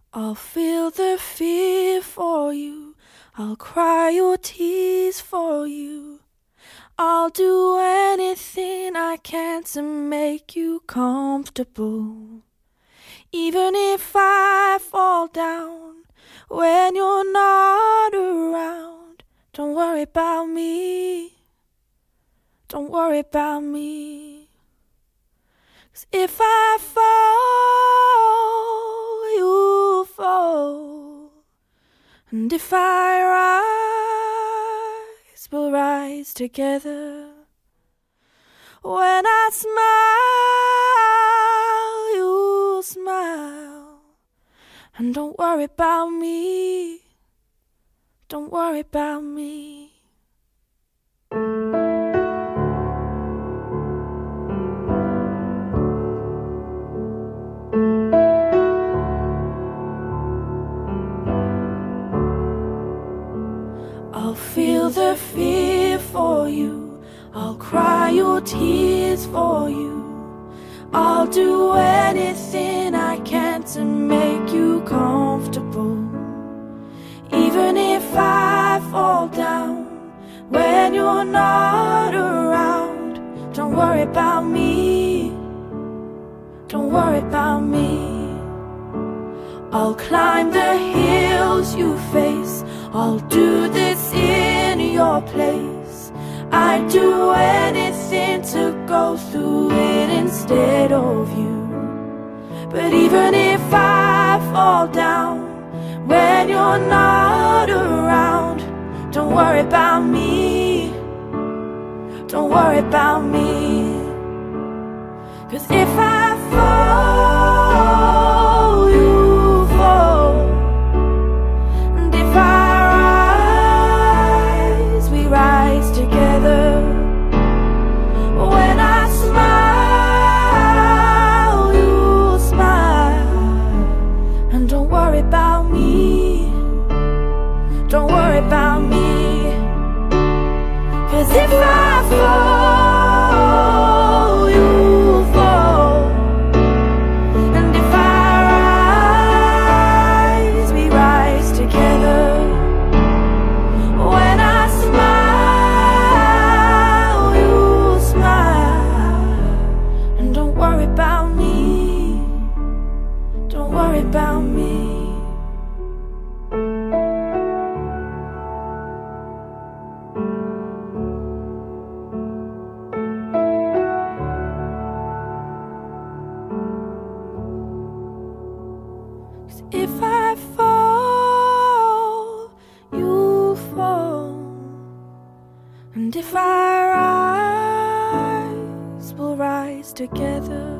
I'll feel the fear for you, I'll cry your tears for you. I'll do anything I can to make you comfortable. Even if I fall down when you're not around, don't worry about me, don't worry about me. 'Cause if I fall, you fall. And if I rise, we'll rise together. When I smile, you'll smile. And don't worry about me, don't worry about me. I'll feel the fear for you, I'll cry your tears for you. I'll do anything I can to make you comfortable. Even if I fall down when you're not around, don't worry about me, don't worry about me. I'll climb the hills you face, I'll do this in your place. I'd do anything to go through it instead of you. But even if I fall down when you're not around, don't worry about me, don't worry about me. 'Cause if I fall, you fall. And if I rise, we rise together. When I smile, you smile. And don't worry about me, don't worry about me. 'Cause if I fall, you fall. And if I rise, we rise together. When I smile, you smile. And don't worry about me, don't worry about me. If I fall, you fall. And if I rise, we'll rise together.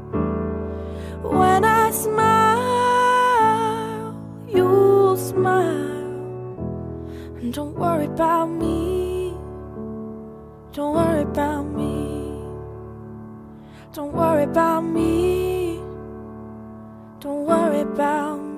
When I smile, you'll smile. And don't worry about me, don't worry about me, don't worry about me, don't worry about me.